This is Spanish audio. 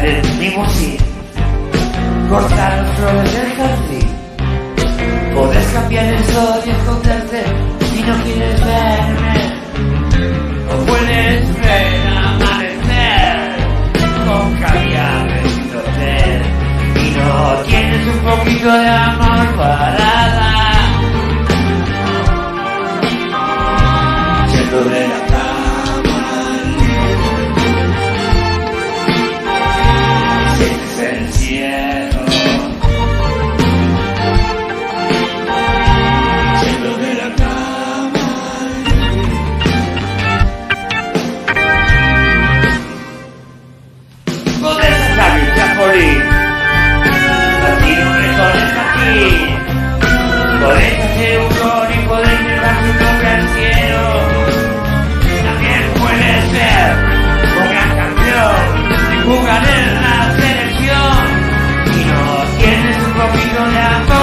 del limosín, cortar las flores del jardín. Podés cambiar el sol y esconderte si no quieres verme, o puedes ver amanecer con caviar en el hotel y no tienes un poquito de amor para dar. Yendo de la cama sientes el cielo. Yendo de la cama podés sacar el trampolín, batir un lejón en aquí. Podés hacer un gol y podés llevar tu nombre al cielo. También puedes ser un gran campeón, jugar en la selección y no tienes un poquito de amor.